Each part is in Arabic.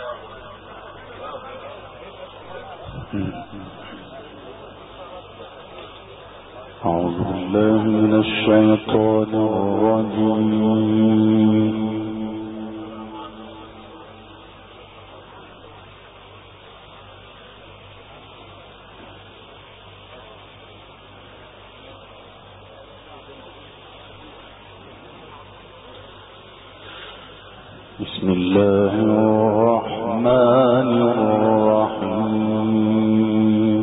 أعوذ بالله من الشيطان الرجيم. بسم الله الرحمن الرحيم.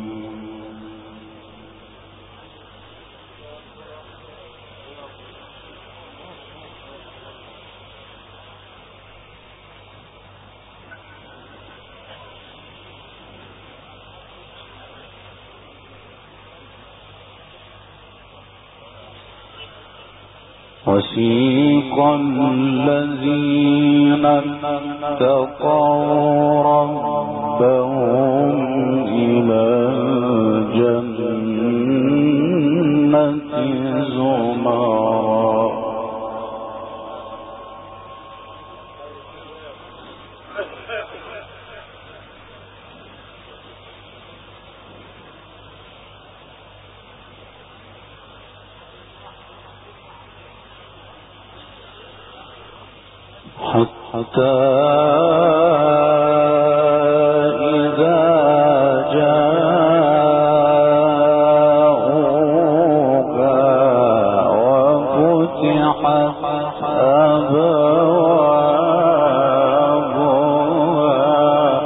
وسيق الذين اتقوا ربهم إلى الجنة زمرا حتى إذا جاءوها وفتحت أبوابها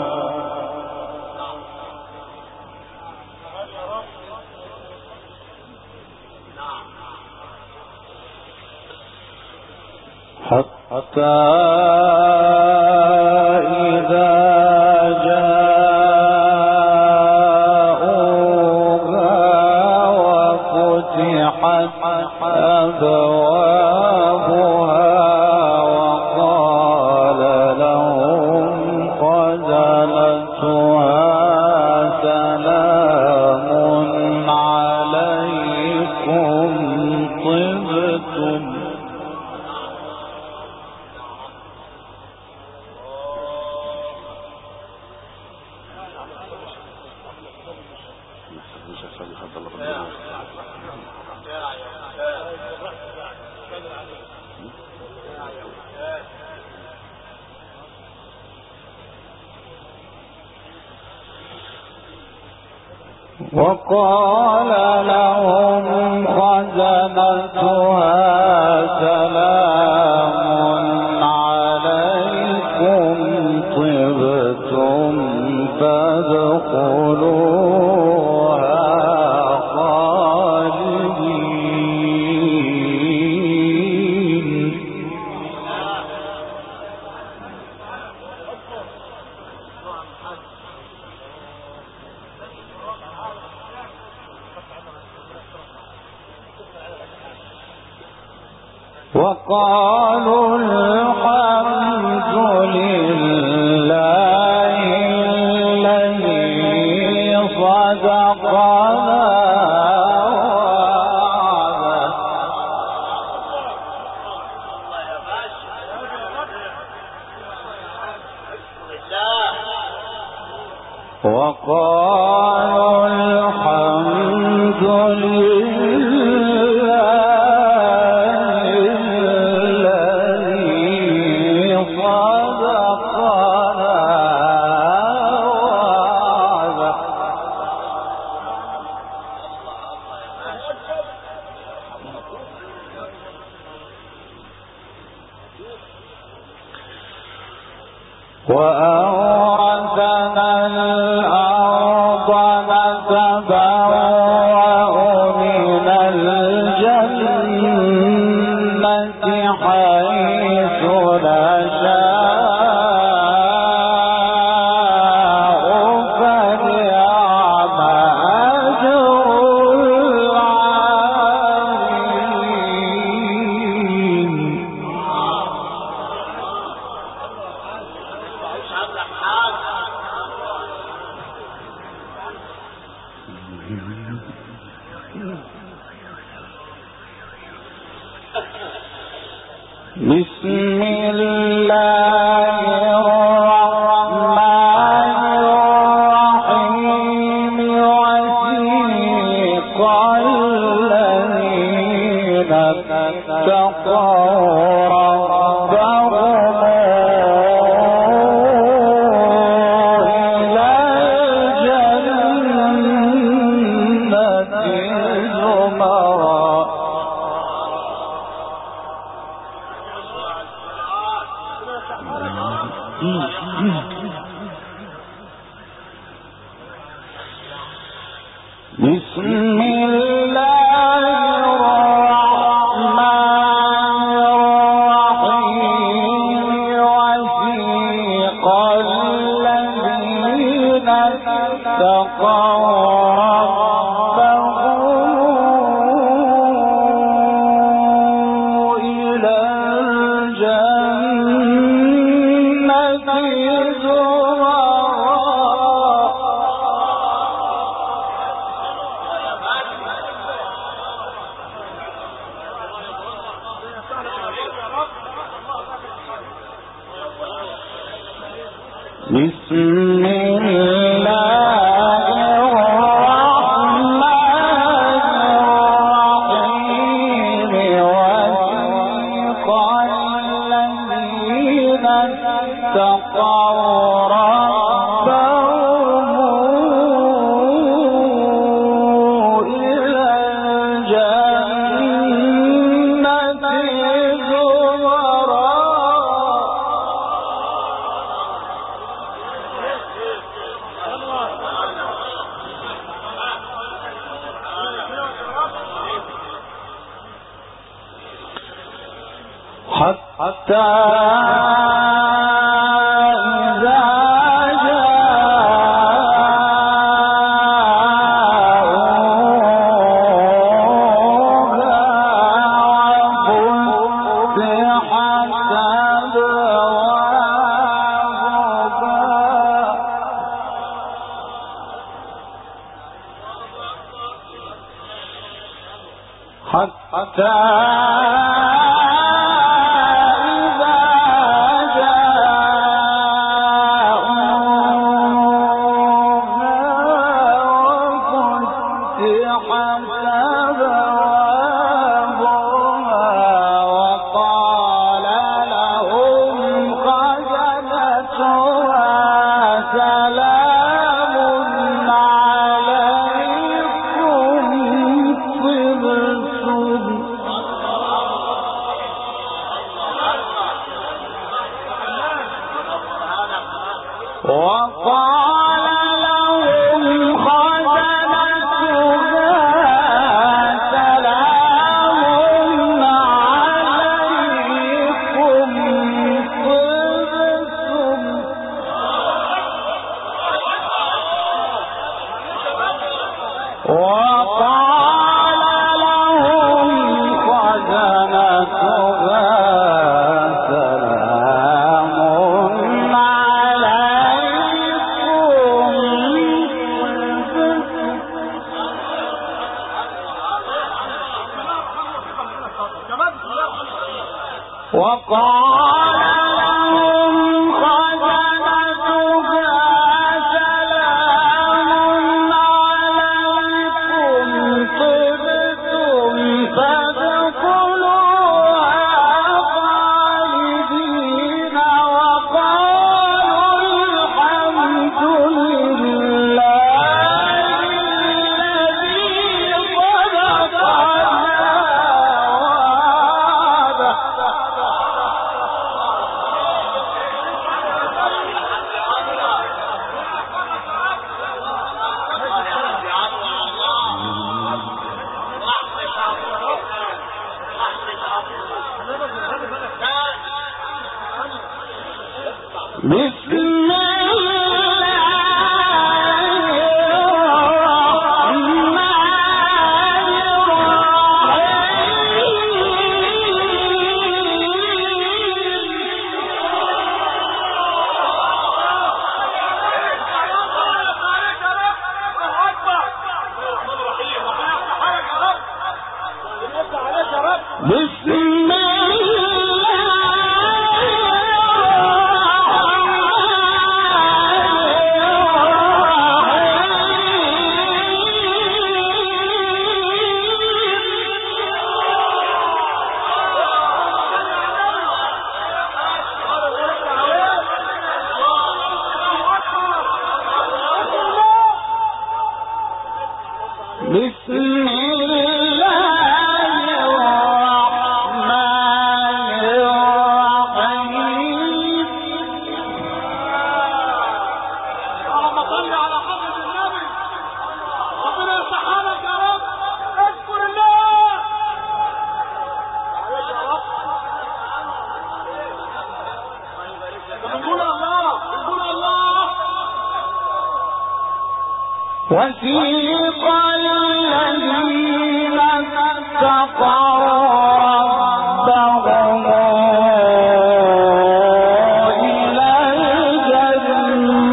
حتى إذا جاءوها وفتحت أبوابها وقال لهم خزنتها سلام عليكم طبتم وقال لهم خزنتها سلام عليكم طبتم فادخلوها خالدين. وقالوا الحمد لله الذي صدقنا وعده. وقالوا الحمد لله وأورثنا الأرض نتبوأ من الجنة حيث نشاء فنعم أجر العاملين. بسم الله وسيق الذين اتقوا ربهم إلى الجنة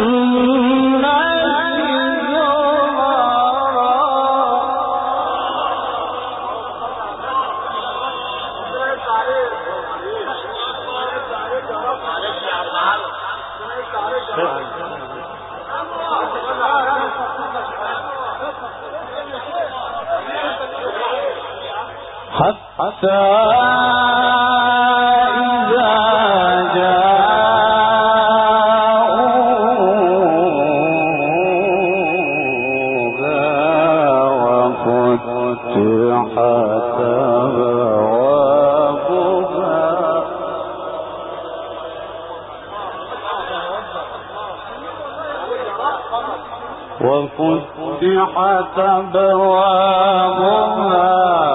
حتى إذا جاءوها وفتحت أبوابها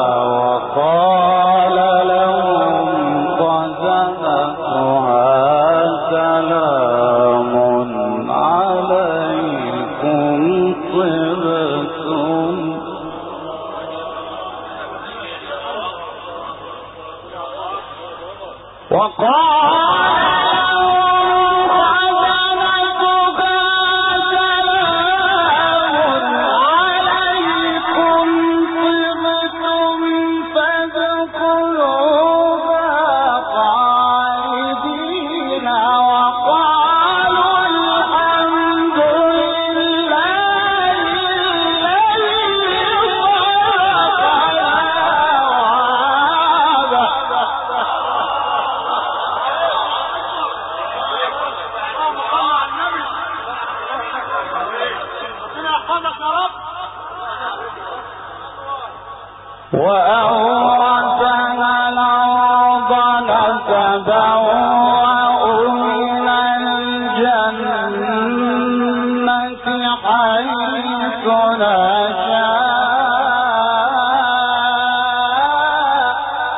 وقال لهم خزنتها سلام عليكم طبتم وأورثنا الأرض نتبوأ من الجنة حيث نشاء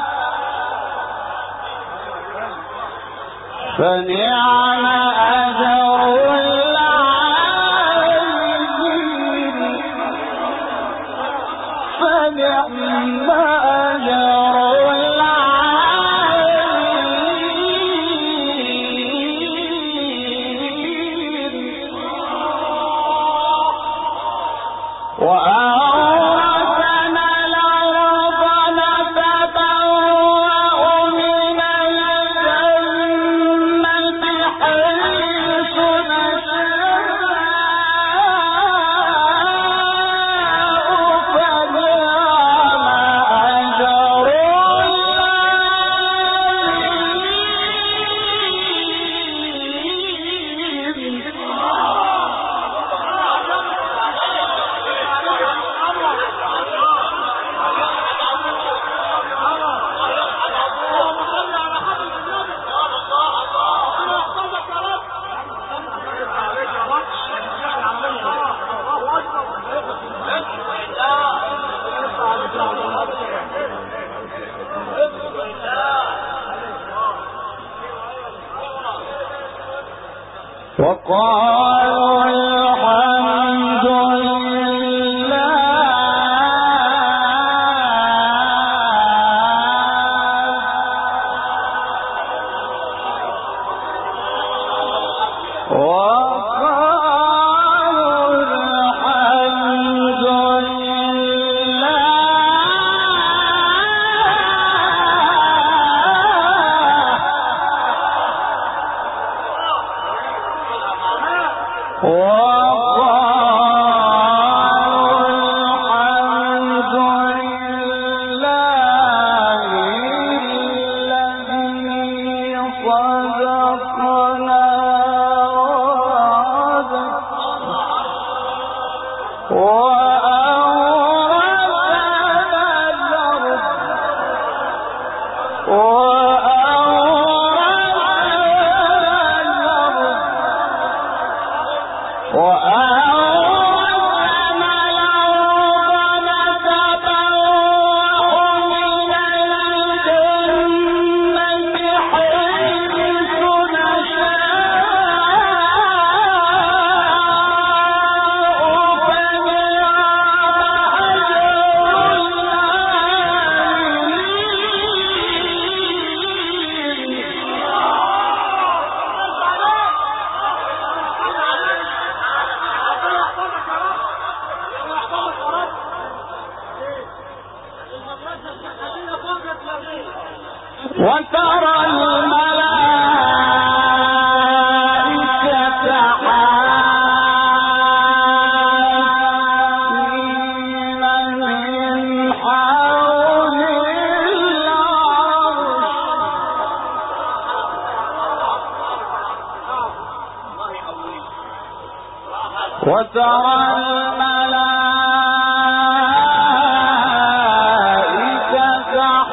فنعم أجر العاملين فنعم أجر العاملين وأورثنا الأرض نتبوأ من الجنة حيث نشاء فنعم أجر وقالوا الحمد لله وأورثنا وترى الملائكة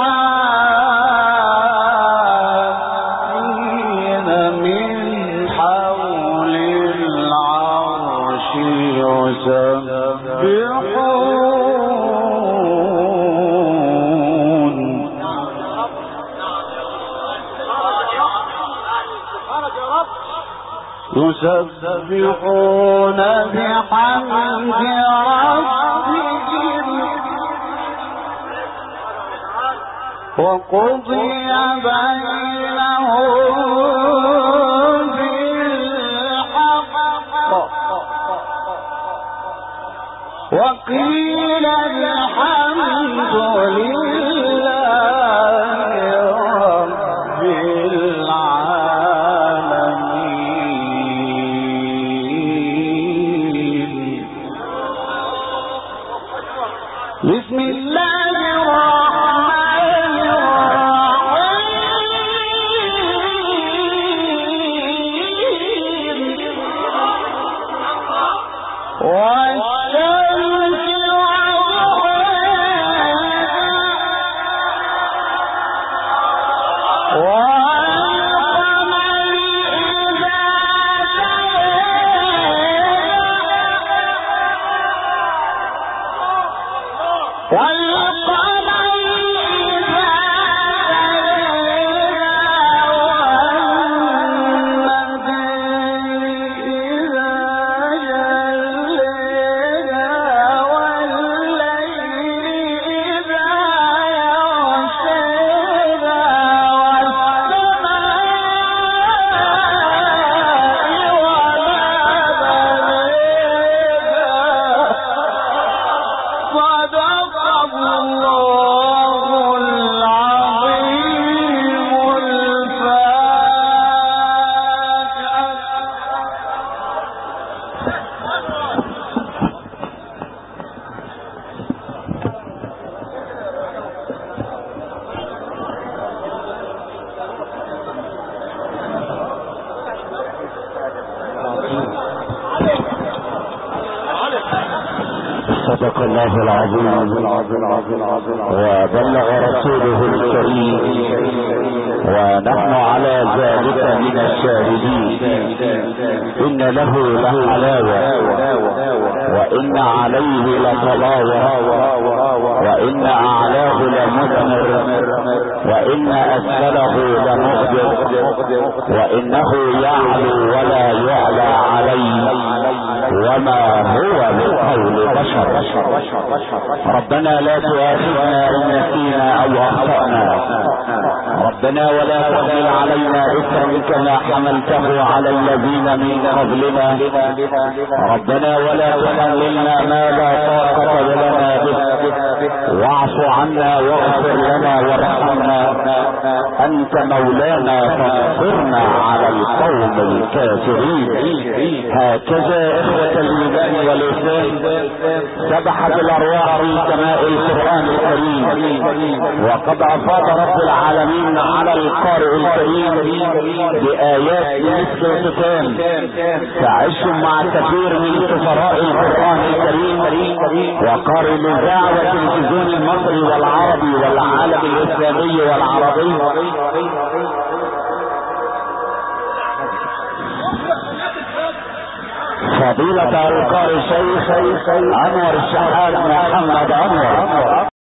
حافين من حول العرش يسبحون بحمد ربهم وقضي بينهم بالحق وقيل الحمد لله رب العالمين. بسم الله الرحمن الرحيم. والشمس والقمر إذا صدق الله العظيم وبلغ رسوله الكريم ونحن على ذلك من الشاهدين. إن له لحلاوة وإن عليه لطلاوة وإن أعلاه لمثمر وإن أسفله لمغدر وإنه يعلو ولا يعلى عليه وما هو بقول بشر. ربنا لا تؤاخذنا إن نسينا أو أخطأنا. ربنا ولا تحمل علينا إثرا كما حملته على الذين من قبلنا. ربنا ولا تحملنا ما لا طاقة لنا به واعف عنا واغفر لنا وارحمنا أنت مولانا فانصرنا على القوم الكافرين. هكذا إخوة الإيمان والإسلام سبحت الأرواح في سماء القرآن الكريم، وقد أفاض رب العالمين على القارئ الكريم بآيات مثل الختام تعيش مع كثير من سفراء القرآن الكريم وقارئ الإذاعة والتلفزيون المصري والعربي والعالم الإسلامي والعربي. فضيلة القارئ الشيخ أنور الشحات محمد أنور.